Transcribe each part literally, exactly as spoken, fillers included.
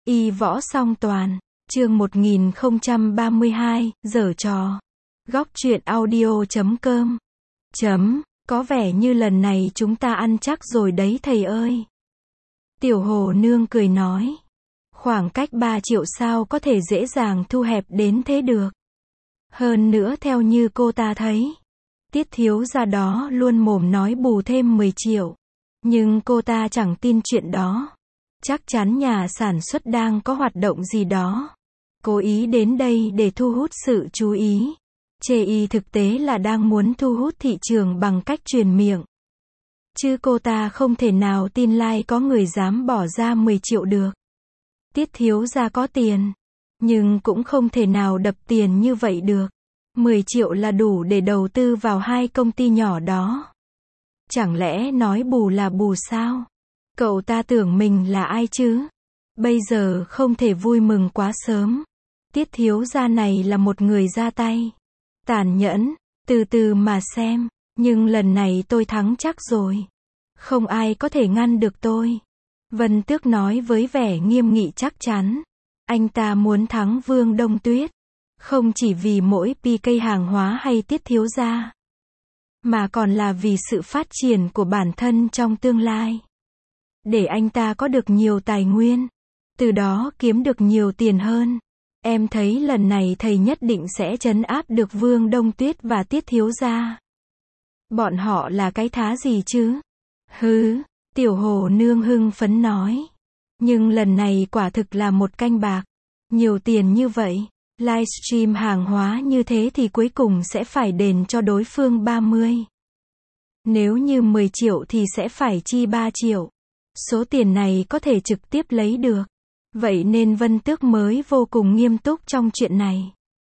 Y võ song toàn, chương một nghìn không trăm ba mươi hai, giở trò. Góc truyện audio chấm com. Chấm, có vẻ như lần này chúng ta ăn chắc rồi đấy thầy ơi. Tiểu Hồ Nương cười nói. Khoảng cách ba triệu sao có thể dễ dàng thu hẹp đến thế được. Hơn nữa theo như cô ta thấy, Tiết thiếu gia đó luôn mồm nói bù thêm mười triệu. Nhưng cô ta chẳng tin chuyện đó. Chắc chắn nhà sản xuất đang có hoạt động gì đó. Cố ý đến đây để thu hút sự chú ý. Chê y thực tế là đang muốn thu hút thị trường bằng cách truyền miệng. Chứ cô ta không thể nào tin lai có người dám bỏ ra mười triệu được. Tiết thiếu gia có tiền. Nhưng cũng không thể nào đập tiền như vậy được. mười triệu là đủ để đầu tư vào hai công ty nhỏ đó. Chẳng lẽ nói bù là bù sao? Cậu ta tưởng mình là ai chứ? Bây giờ không thể vui mừng quá sớm. Tiết thiếu gia này là một người ra tay. Tàn nhẫn, từ từ mà xem. Nhưng lần này tôi thắng chắc rồi. Không ai có thể ngăn được tôi. Vân Tước nói với vẻ nghiêm nghị chắc chắn. Anh ta muốn thắng Vương Đông Tuyết. Không chỉ vì mỗi pê ca hàng hóa hay Tiết thiếu gia. Mà còn là vì sự phát triển của bản thân trong tương lai. Để anh ta có được nhiều tài nguyên. Từ đó kiếm được nhiều tiền hơn. Em thấy lần này thầy nhất định sẽ trấn áp được Vương Đông Tuyết và Tiết thiếu gia. Bọn họ là cái thá gì chứ? Hứ, Tiểu Hồ Nương hưng phấn nói. Nhưng lần này quả thực là một canh bạc. Nhiều tiền như vậy. Livestream hàng hóa như thế thì cuối cùng sẽ phải đền cho đối phương ba mươi. Nếu như mười triệu thì sẽ phải chi ba triệu. Số tiền này có thể trực tiếp lấy được. Vậy nên Vân Tước mới vô cùng nghiêm túc trong chuyện này.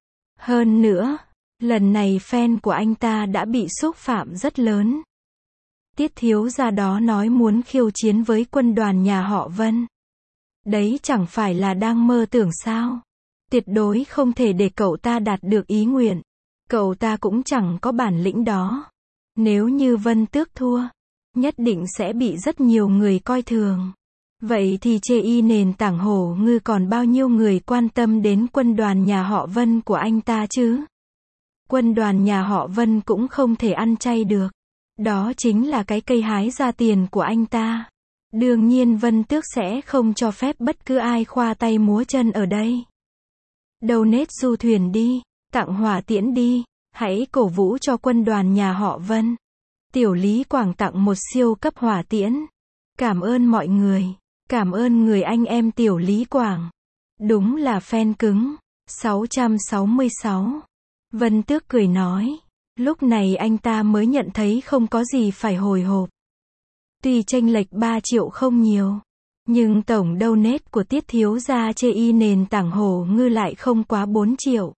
Hơn nữa, lần này fan của anh ta đã bị xúc phạm rất lớn. Tiết thiếu gia đó nói muốn khiêu chiến với quân đoàn nhà họ Vân. Đấy chẳng phải là đang mơ tưởng sao? Tuyệt đối không thể để cậu ta đạt được ý nguyện. Cậu ta cũng chẳng có bản lĩnh đó. Nếu như Vân Tước thua, nhất định sẽ bị rất nhiều người coi thường. Vậy thì chê y nền tảng Hổ Ngư còn bao nhiêu người quan tâm đến quân đoàn nhà họ Vân của anh ta chứ? Quân đoàn nhà họ Vân cũng không thể ăn chay được. Đó chính là cái cây hái ra tiền của anh ta. Đương nhiên Vân Tước sẽ không cho phép bất cứ ai khoa tay múa chân ở đây. Donate du thuyền đi, tặng hỏa tiễn đi, hãy cổ vũ cho quân đoàn nhà họ Vân. Tiểu Lý Quảng tặng một siêu cấp hỏa tiễn. Cảm ơn mọi người. Cảm ơn người anh em Tiểu Lý Quảng. Đúng là fan cứng. sáu trăm sáu mươi sáu. Vân Tước cười nói. Lúc này anh ta mới nhận thấy không có gì phải hồi hộp. Tuy chênh lệch ba triệu không nhiều. Nhưng tổng donate của Tiết thiếu gia chê y nền tảng Hổ Ngư lại không quá bốn triệu.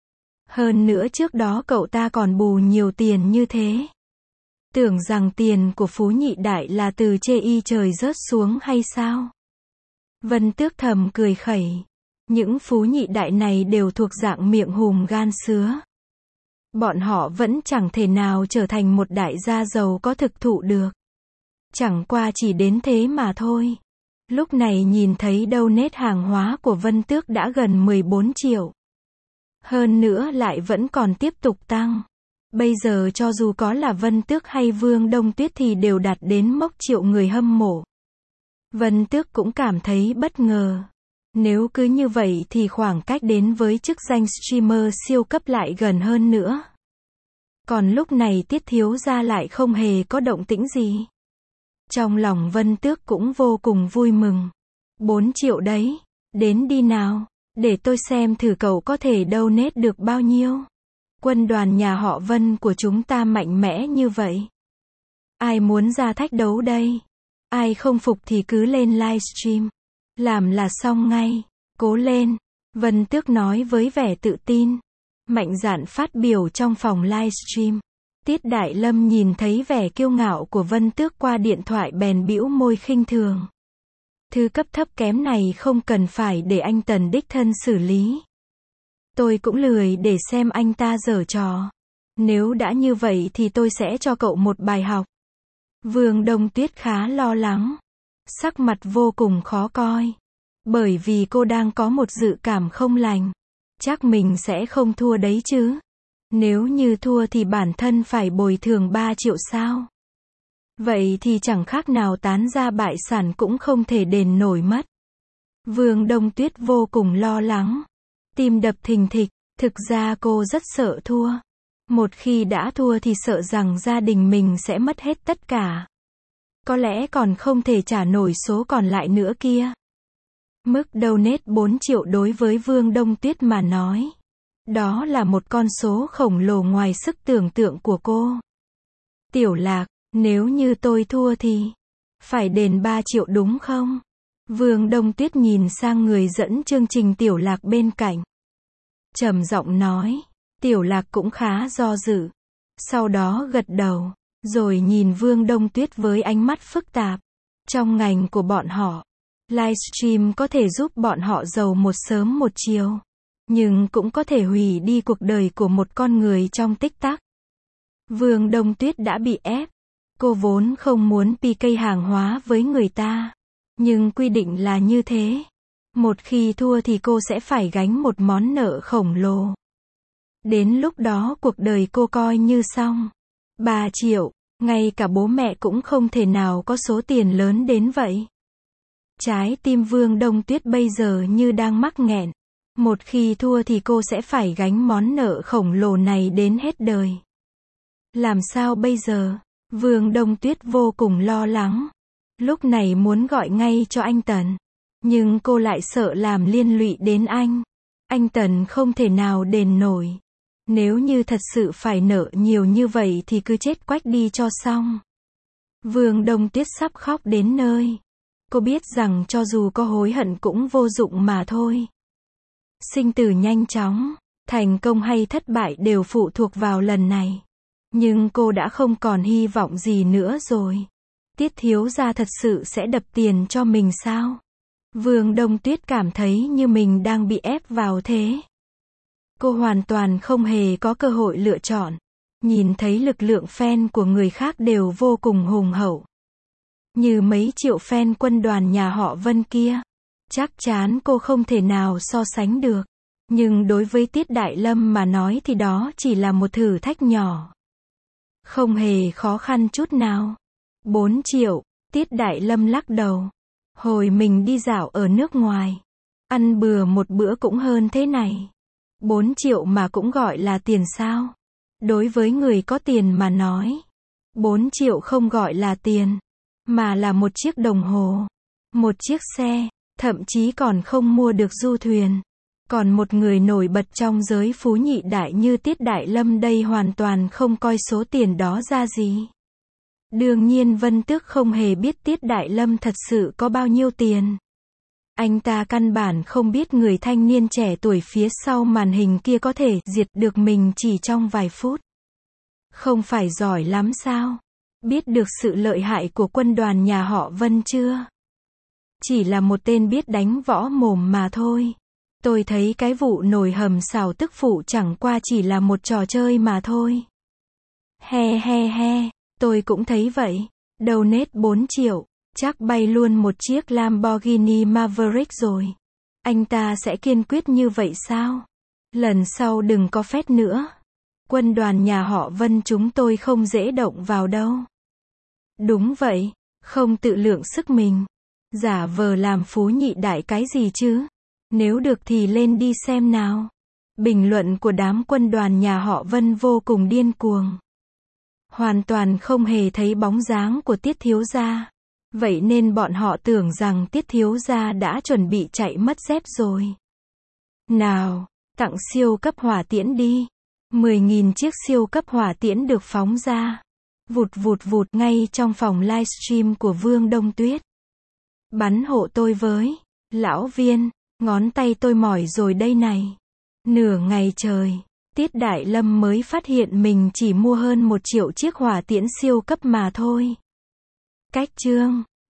Hơn nữa trước đó cậu ta còn bù nhiều tiền như thế. Tưởng rằng tiền của Phú Nhị Đại là từ chê y trời rớt xuống hay sao? Vân Tước thầm cười khẩy. Những Phú Nhị Đại này đều thuộc dạng miệng hùm gan sứa. Bọn họ vẫn chẳng thể nào trở thành một đại gia giàu có thực thụ được. Chẳng qua chỉ đến thế mà thôi. Lúc này nhìn thấy donate hàng hóa của Vân Tước đã gần mười bốn triệu. Hơn nữa lại vẫn còn tiếp tục tăng. Bây giờ cho dù có là Vân Tước hay Vương Đông Tuyết thì đều đạt đến mốc triệu người hâm mộ. Vân Tước cũng cảm thấy bất ngờ. Nếu cứ như vậy thì khoảng cách đến với chức danh streamer siêu cấp lại gần hơn nữa. Còn lúc này Tiết thiếu gia lại không hề có động tĩnh gì. Trong lòng Vân Tước cũng vô cùng vui mừng. bốn triệu đấy. Đến đi nào. Để tôi xem thử cậu có thể donate được bao nhiêu. Quân đoàn nhà họ Vân của chúng ta mạnh mẽ như vậy. Ai muốn ra thách đấu đây? Ai không phục thì cứ lên livestream. Làm là xong ngay. Cố lên. Vân Tước nói với vẻ tự tin. Mạnh dạn phát biểu trong phòng livestream. Tiết Đại Lâm nhìn thấy vẻ kiêu ngạo của Vân Tước qua điện thoại bèn bĩu môi khinh thường. Thứ cấp thấp kém này không cần phải để anh Tần đích thân xử lý. Tôi cũng lười để xem anh ta giở trò. Nếu đã như vậy thì tôi sẽ cho cậu một bài học. Vương Đông Tuyết khá lo lắng. Sắc mặt vô cùng khó coi. Bởi vì cô đang có một dự cảm không lành. Chắc mình sẽ không thua đấy chứ. Nếu như thua thì bản thân phải bồi thường ba triệu sao? Vậy thì chẳng khác nào tán gia bại sản cũng không thể đền nổi mất. Vương Đông Tuyết vô cùng lo lắng. Tim đập thình thịch, thực ra cô rất sợ thua. Một khi đã thua thì sợ rằng gia đình mình sẽ mất hết tất cả. Có lẽ còn không thể trả nổi số còn lại nữa kia. Mức donate bốn triệu đối với Vương Đông Tuyết mà nói. Đó là một con số khổng lồ ngoài sức tưởng tượng của cô. Tiểu Lạc, nếu như tôi thua thì phải đền ba triệu đúng không? Vương Đông Tuyết nhìn sang người dẫn chương trình Tiểu Lạc bên cạnh. Trầm giọng nói. Tiểu Lạc cũng khá do dự. Sau đó gật đầu. Rồi nhìn Vương Đông Tuyết với ánh mắt phức tạp. Trong ngành của bọn họ, livestream có thể giúp bọn họ giàu một sớm một chiều. Nhưng cũng có thể hủy đi cuộc đời của một con người trong tích tắc. Vương Đông Tuyết đã bị ép. Cô vốn không muốn pê ca hàng hóa với người ta. Nhưng quy định là như thế. Một khi thua thì cô sẽ phải gánh một món nợ khổng lồ. Đến lúc đó cuộc đời cô coi như xong. ba triệu, ngay cả bố mẹ cũng không thể nào có số tiền lớn đến vậy. Trái tim Vương Đông Tuyết bây giờ như đang mắc nghẹn. Một khi thua thì cô sẽ phải gánh món nợ khổng lồ này đến hết đời. Làm sao bây giờ? Vương Đông Tuyết vô cùng lo lắng. Lúc này muốn gọi ngay cho anh Tần. Nhưng cô lại sợ làm liên lụy đến anh. Anh Tần không thể nào đền nổi. Nếu như thật sự phải nợ nhiều như vậy thì cứ chết quách đi cho xong. Vương Đông Tuyết sắp khóc đến nơi. Cô biết rằng cho dù có hối hận cũng vô dụng mà thôi. Sinh tử nhanh chóng, thành công hay thất bại đều phụ thuộc vào lần này. Nhưng cô đã không còn hy vọng gì nữa rồi. Tiết thiếu gia thật sự sẽ đập tiền cho mình sao? Vương Đông Tuyết cảm thấy như mình đang bị ép vào thế. Cô hoàn toàn không hề có cơ hội lựa chọn. Nhìn thấy lực lượng fan của người khác đều vô cùng hùng hậu. Như mấy triệu fan quân đoàn nhà họ Vân kia. Chắc chắn cô không thể nào so sánh được. Nhưng đối với Tiết Đại Lâm mà nói thì đó chỉ là một thử thách nhỏ. Không hề khó khăn chút nào. bốn triệu, Tiết Đại Lâm lắc đầu. Hồi mình đi dạo ở nước ngoài. Ăn bừa một bữa cũng hơn thế này. bốn triệu mà cũng gọi là tiền sao? Đối với người có tiền mà nói. bốn triệu không gọi là tiền. Mà là một chiếc đồng hồ. Một chiếc xe. Thậm chí còn không mua được du thuyền. Còn một người nổi bật trong giới phú nhị đại như Tiết Đại Lâm đây hoàn toàn không coi số tiền đó ra gì. Đương nhiên Vân Tước không hề biết Tiết Đại Lâm thật sự có bao nhiêu tiền. Anh ta căn bản không biết người thanh niên trẻ tuổi phía sau màn hình kia có thể diệt được mình chỉ trong vài phút. Không phải giỏi lắm sao? Biết được sự lợi hại của quân đoàn nhà họ Vân chưa? Chỉ là một tên biết đánh võ mồm mà thôi. Tôi thấy cái vụ nồi hầm xào tức phụ chẳng qua chỉ là một trò chơi mà thôi. He he he, tôi cũng thấy vậy. Donate bốn triệu, chắc bay luôn một chiếc Lamborghini Maverick rồi. Anh ta sẽ kiên quyết như vậy sao? Lần sau đừng có phét nữa. Quân đoàn nhà họ Vân chúng tôi không dễ động vào đâu. Đúng vậy, không tự lượng sức mình. Giả vờ làm phú nhị đại cái gì chứ? Nếu được thì lên đi xem nào. Bình luận của đám quân đoàn nhà họ Vân vô cùng điên cuồng. Hoàn toàn không hề thấy bóng dáng của Tiết thiếu gia. Vậy nên bọn họ tưởng rằng Tiết thiếu gia đã chuẩn bị chạy mất dép rồi. Nào, tặng siêu cấp hỏa tiễn đi. mười nghìn chiếc siêu cấp hỏa tiễn được phóng ra. Vụt vụt vụt ngay trong phòng livestream của Vương Đông Tuyết. Bắn hộ tôi với. Lão Viên, ngón tay tôi mỏi rồi đây này. Nửa ngày trời, Tiết Đại Lâm mới phát hiện mình chỉ mua hơn một triệu chiếc hỏa tiễn siêu cấp mà thôi. Cách chương